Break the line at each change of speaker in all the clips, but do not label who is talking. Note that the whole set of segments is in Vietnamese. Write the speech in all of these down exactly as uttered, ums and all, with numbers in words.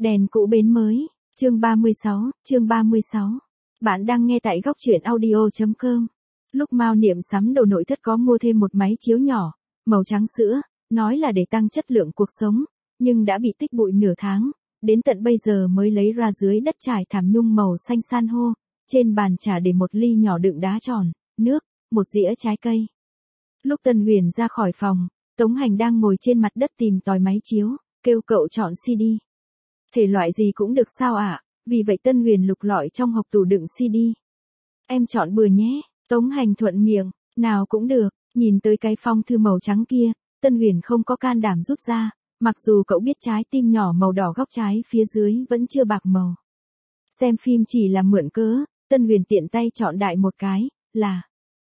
Đèn cũ bến mới, chương ba mươi sáu, chương ba mươi sáu. Bạn đang nghe tại góc truyện audio chấm com. Lúc Mao Niệm sắm đồ nội thất có mua thêm một máy chiếu nhỏ, màu trắng sữa, nói là để tăng chất lượng cuộc sống, nhưng đã bị tích bụi nửa tháng, đến tận bây giờ mới lấy ra dưới đất trải thảm nhung màu xanh san hô, trên bàn trà để một ly nhỏ đựng đá tròn, nước, một dĩa trái cây. Lúc Tân Huyền ra khỏi phòng, Tống Hành đang ngồi trên mặt đất tìm tòi máy chiếu, kêu cậu chọn xê đê. Thể loại gì cũng được sao ạ, à? Vì vậy Tân Huyền lục lọi trong hộc tủ đựng xê đê. Em chọn bừa nhé, Tống Hành thuận miệng, nào cũng được, nhìn tới cái phong thư màu trắng kia, Tân Huyền không có can đảm rút ra, mặc dù cậu biết trái tim nhỏ màu đỏ góc trái phía dưới vẫn chưa bạc màu. Xem phim chỉ là mượn cớ, Tân Huyền tiện tay chọn đại một cái, là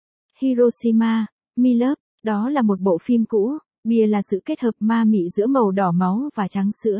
Hiroshima, My Love, đó là một bộ phim cũ, bìa là sự kết hợp ma mị giữa màu đỏ máu và trắng sữa.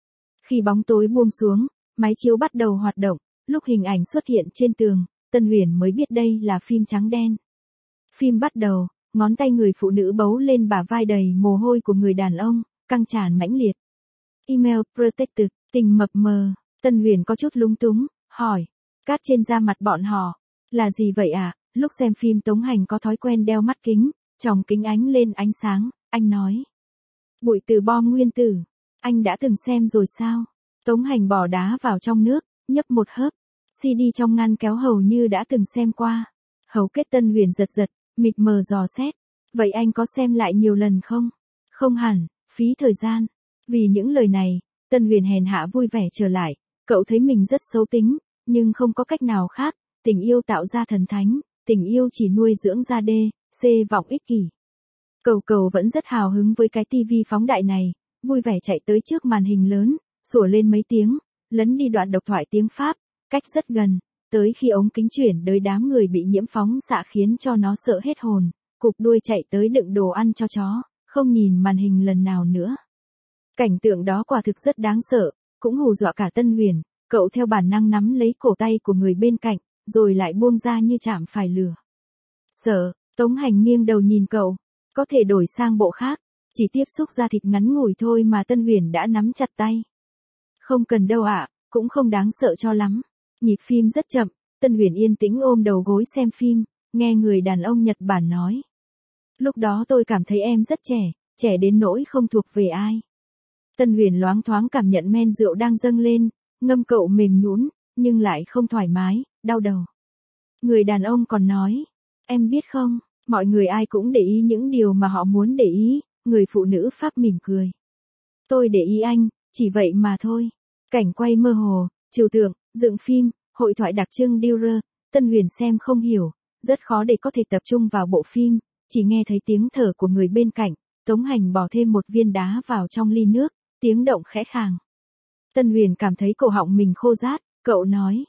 Khi bóng tối buông xuống, máy chiếu bắt đầu hoạt động, lúc hình ảnh xuất hiện trên tường, Tân Huyền mới biết đây là phim trắng đen. Phim bắt đầu, ngón tay người phụ nữ bấu lên bả vai đầy mồ hôi của người đàn ông, căng tràn mãnh liệt. Email protected, tình mập mờ, Tân Huyền có chút lúng túng, hỏi, cát trên da mặt bọn họ, là gì vậy ạ? À? Lúc xem phim Tống Hành có thói quen đeo mắt kính, tròng kính ánh lên ánh sáng, anh nói. Bụi từ bom nguyên tử, anh đã từng xem rồi sao? Tống Hành bỏ đá vào trong nước, nhấp một hớp, xê đê trong ngăn kéo hầu như đã từng xem qua. Hầu kết Tân Huyền giật giật, mịt mờ dò xét. Vậy anh có xem lại nhiều lần không? Không hẳn, phí thời gian. Vì những lời này, Tân Huyền hèn hạ vui vẻ trở lại, cậu thấy mình rất xấu tính, nhưng không có cách nào khác, tình yêu tạo ra thần thánh, tình yêu chỉ nuôi dưỡng ra đê, xê vọng ích kỷ. Cầu cầu vẫn rất hào hứng với cái tivi phóng đại này, vui vẻ chạy tới trước màn hình lớn, sủa lên mấy tiếng, lấn đi đoạn độc thoại tiếng Pháp, cách rất gần, tới khi ống kính chuyển tới đám người bị nhiễm phóng xạ khiến cho nó sợ hết hồn, cụp đuôi chạy tới đựng đồ ăn cho chó, không nhìn màn hình lần nào nữa. Cảnh tượng đó quả thực rất đáng sợ, cũng hù dọa cả Tân Huyền, cậu theo bản năng nắm lấy cổ tay của người bên cạnh, rồi lại buông ra như chạm phải lửa. Sợ, Tống Hành nghiêng đầu nhìn cậu, có thể đổi sang bộ khác, chỉ tiếp xúc da thịt ngắn ngủi thôi mà Tân Huyền đã nắm chặt tay. Không cần đâu ạ, à, cũng không đáng sợ cho lắm. Nhịp phim rất chậm, Tân Huyền yên tĩnh ôm đầu gối xem phim, nghe người đàn ông Nhật Bản nói. Lúc đó tôi cảm thấy em rất trẻ, trẻ đến nỗi không thuộc về ai. Tân Huyền loáng thoáng cảm nhận men rượu đang dâng lên, ngâm cậu mềm nhũn, nhưng lại không thoải mái, đau đầu. Người đàn ông còn nói, em biết không, mọi người ai cũng để ý những điều mà họ muốn để ý, người phụ nữ Pháp mỉm cười. Tôi để ý anh, chỉ vậy mà thôi. Cảnh quay mơ hồ, trừu tượng, dựng phim, hội thoại đặc trưng Dürer, Tân Huyền xem không hiểu, rất khó để có thể tập trung vào bộ phim, chỉ nghe thấy tiếng thở của người bên cạnh, Tống Hành bỏ thêm một viên đá vào trong ly nước, tiếng động khẽ khàng. Tân Huyền cảm thấy cổ họng mình khô rát, cậu nói.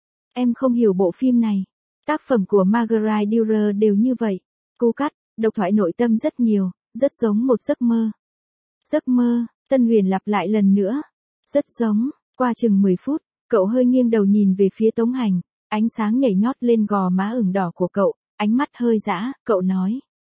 Em không hiểu bộ phim này. Tác phẩm của Marguerite Dürer đều như vậy. Cú cắt, độc thoại nội tâm rất nhiều, rất giống một giấc mơ. Giấc mơ, Tân Huyền lặp lại lần nữa. Rất giống, qua chừng mười phút, cậu hơi nghiêng đầu nhìn về phía Tống Hành, ánh sáng nhảy nhót lên gò má ửng đỏ của cậu, ánh mắt hơi dã, cậu nói.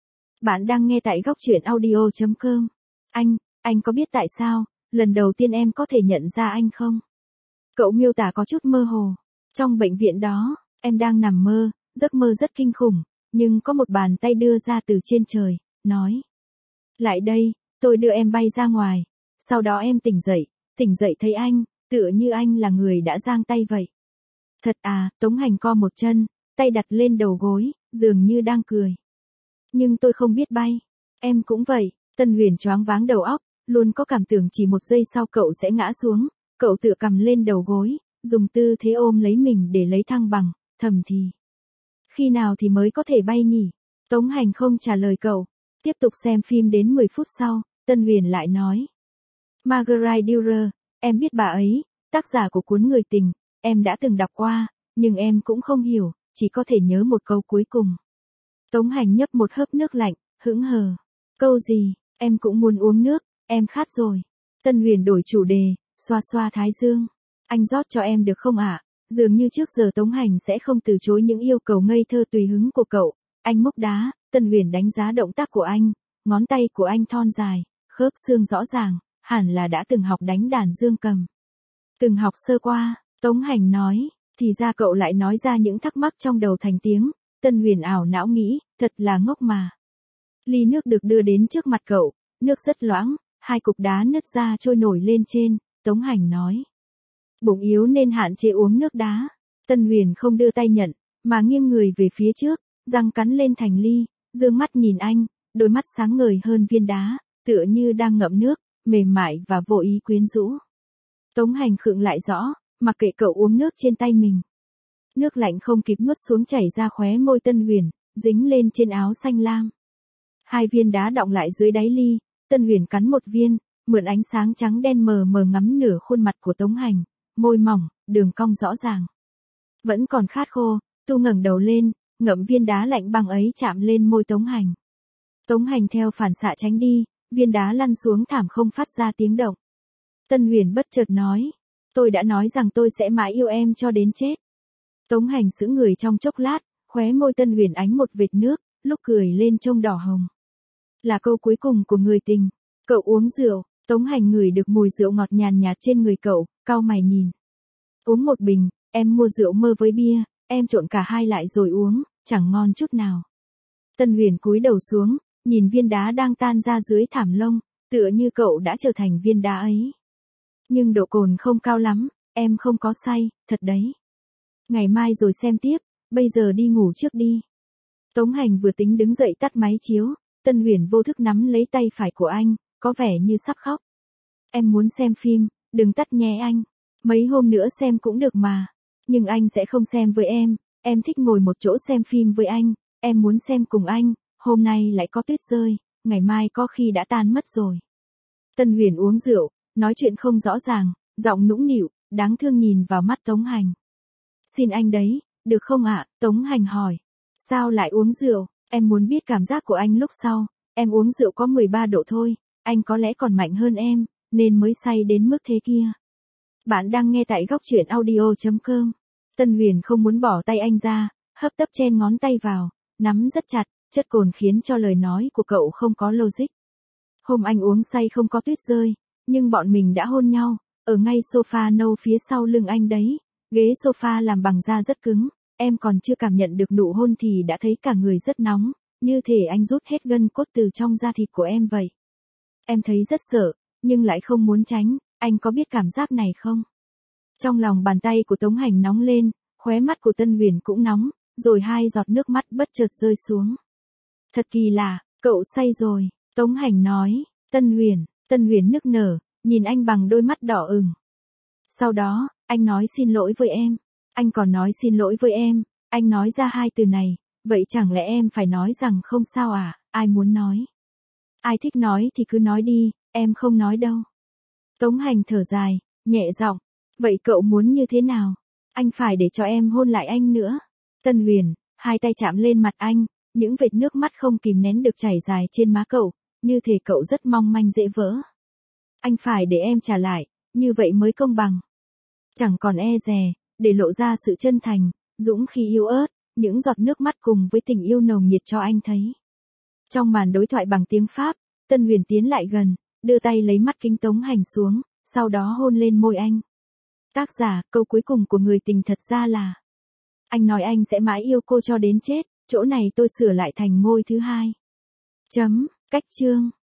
Bạn đang nghe tại góc truyện audio chấm com. Anh, anh có biết tại sao, lần đầu tiên em có thể nhận ra anh không? Cậu miêu tả có chút mơ hồ. Trong bệnh viện đó, em đang nằm mơ, giấc mơ rất kinh khủng, nhưng có một bàn tay đưa ra từ trên trời, nói. Lại đây, tôi đưa em bay ra ngoài. Sau đó em tỉnh dậy, tỉnh dậy thấy anh, tựa như anh là người đã giang tay vậy. Thật à, Tống Hành co một chân, tay đặt lên đầu gối, dường như đang cười. Nhưng tôi không biết bay. Em cũng vậy, Tân Huyền choáng váng đầu óc, luôn có cảm tưởng chỉ một giây sau cậu sẽ ngã xuống. Cậu tựa cầm lên đầu gối, dùng tư thế ôm lấy mình để lấy thăng bằng, thầm thì. Khi nào thì mới có thể bay nhỉ? Tống Hành không trả lời cậu. Tiếp tục xem phim đến mười phút sau, Tân Huyền lại nói. Marguerite Dürer, em biết bà ấy, tác giả của cuốn Người tình, em đã từng đọc qua, nhưng em cũng không hiểu, chỉ có thể nhớ một câu cuối cùng. Tống Hành nhấp một hớp nước lạnh, hững hờ. Câu gì, em cũng muốn uống nước, em khát rồi. Tân Huyền đổi chủ đề, xoa xoa thái dương. Anh rót cho em được không ạ? À? Dường như trước giờ Tống Hành sẽ không từ chối những yêu cầu ngây thơ tùy hứng của cậu. Anh múc đá, Tân Huyền đánh giá động tác của anh, ngón tay của anh thon dài, khớp xương rõ ràng, hẳn là đã từng học đánh đàn dương cầm. Từng học sơ qua, Tống Hành nói, thì ra cậu lại nói ra những thắc mắc trong đầu thành tiếng. Tân Huyền ảo não nghĩ, thật là ngốc mà. Ly nước được đưa đến trước mặt cậu, nước rất loãng, hai cục đá nứt ra trôi nổi lên trên, Tống Hành nói. Bụng yếu nên hạn chế uống nước đá. Tân Huyền không đưa tay nhận, mà nghiêng người về phía trước, răng cắn lên thành ly, dương mắt nhìn anh, đôi mắt sáng ngời hơn viên đá, tựa như đang ngậm nước, mềm mại và vô ý quyến rũ. Tống Hành khựng lại rõ, mặc kệ cậu uống nước trên tay mình. Nước lạnh không kịp nuốt xuống chảy ra khóe môi Tân Huyền, dính lên trên áo xanh lam. Hai viên đá đọng lại dưới đáy ly, Tân Huyền cắn một viên, mượn ánh sáng trắng đen mờ mờ ngắm nửa khuôn mặt của Tống Hành, môi mỏng, đường cong rõ ràng. Vẫn còn khát khô, Tu ngẩng đầu lên, ngậm viên đá lạnh băng ấy chạm lên môi Tống Hành. Tống Hành theo phản xạ tránh đi, viên đá lăn xuống thảm không phát ra tiếng động. Tân Huyền bất chợt nói, tôi đã nói rằng tôi sẽ mãi yêu em cho đến chết. Tống Hành sững người trong chốc lát, khóe môi Tân Huyền ánh một vệt nước, lúc cười lên trông đỏ hồng. Là câu cuối cùng của người tình. Cậu uống rượu, Tống Hành ngửi được mùi rượu ngọt nhàn nhạt trên người cậu, cau mày nhìn. Uống một bình, em mua rượu mơ với bia, em trộn cả hai lại rồi uống, chẳng ngon chút nào. Tân Huyền cúi đầu xuống, nhìn viên đá đang tan ra dưới thảm lông, tựa như cậu đã trở thành viên đá ấy. Nhưng độ cồn không cao lắm, em không có say, thật đấy. Ngày mai rồi xem tiếp, bây giờ đi ngủ trước đi. Tống Hành vừa tính đứng dậy tắt máy chiếu, Tân Huyền vô thức nắm lấy tay phải của anh, có vẻ như sắp khóc. Em muốn xem phim, đừng tắt nhé anh. Mấy hôm nữa xem cũng được mà. Nhưng anh sẽ không xem với em, em thích ngồi một chỗ xem phim với anh, em muốn xem cùng anh, hôm nay lại có tuyết rơi, ngày mai có khi đã tan mất rồi. Tân Huyền uống rượu, nói chuyện không rõ ràng, giọng nũng nịu, đáng thương nhìn vào mắt Tống Hành. Xin anh đấy, được không ạ? Tống Hành hỏi. Sao lại uống rượu? Em muốn biết cảm giác của anh lúc sau, em uống rượu có mười ba độ thôi, anh có lẽ còn mạnh hơn em, nên mới say đến mức thế kia. Bạn đang nghe tại góc truyện audio chấm com. Tân Huyền không muốn bỏ tay anh ra, hấp tấp chen ngón tay vào, nắm rất chặt, chất cồn khiến cho lời nói của cậu không có logic. Hôm anh uống say không có tuyết rơi, nhưng bọn mình đã hôn nhau, ở ngay sofa nâu phía sau lưng anh đấy, ghế sofa làm bằng da rất cứng, em còn chưa cảm nhận được nụ hôn thì đã thấy cả người rất nóng, như thể anh rút hết gân cốt từ trong da thịt của em vậy. Em thấy rất sợ, nhưng lại không muốn tránh, anh có biết cảm giác này không? Trong lòng bàn tay của Tống Hành nóng lên, khóe mắt của Tân Huyền cũng nóng, rồi hai giọt nước mắt bất chợt rơi xuống. Thật kỳ lạ, cậu say rồi, Tống Hành nói. Tân Huyền, Tân Huyền nức nở, nhìn anh bằng đôi mắt đỏ ửng. Sau đó, anh nói xin lỗi với em. Anh còn nói xin lỗi với em, anh nói ra hai từ này, vậy chẳng lẽ em phải nói rằng không sao à, ai muốn nói? Ai thích nói thì cứ nói đi, em không nói đâu. Tống Hành thở dài, nhẹ giọng, vậy cậu muốn như thế nào? Anh phải để cho em hôn lại anh nữa. Tân Huyền, hai tay chạm lên mặt anh, những vệt nước mắt không kìm nén được chảy dài trên má cậu, như thể cậu rất mong manh dễ vỡ. Anh phải để em trả lại, như vậy mới công bằng. Chẳng còn e dè, để lộ ra sự chân thành, dũng khí yếu ớt, những giọt nước mắt cùng với tình yêu nồng nhiệt cho anh thấy. Trong màn đối thoại bằng tiếng Pháp, Tân Huyền tiến lại gần, đưa tay lấy mắt kính Tống Hành xuống, sau đó hôn lên môi anh. Tác giả, câu cuối cùng của người tình thật ra là: anh nói anh sẽ mãi yêu cô cho đến chết, chỗ này tôi sửa lại thành ngôi thứ hai. Chấm, cách chương.